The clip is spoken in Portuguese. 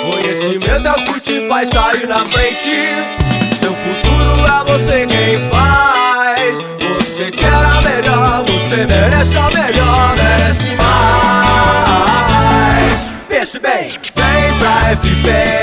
Conhecimento é o que te faz sair na frente. Seu futuro é você quem faz. Você quer a melhor, você merece a melhor, merece mais. Pense bem, vem pra FP.